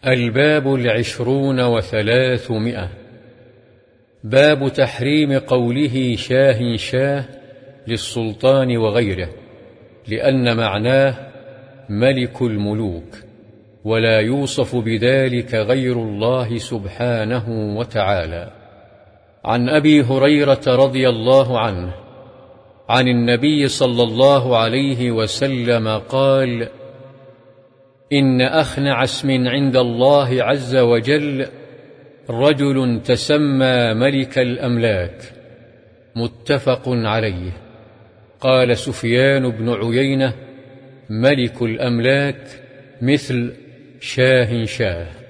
الباب 20 و300. باب تحريم قوله شاه شاه للسلطان وغيره، لأن معناه ملك الملوك، ولا يوصف بذلك غير الله سبحانه وتعالى. عن أبي هريرة رضي الله عنه عن النبي صلى الله عليه وسلم قال: إن أخنع اسم عند الله عز وجل رجل تسمى ملك الأملاك. متفق عليه. قال سفيان بن عيينة: ملك الأملاك مثل شاه شاه.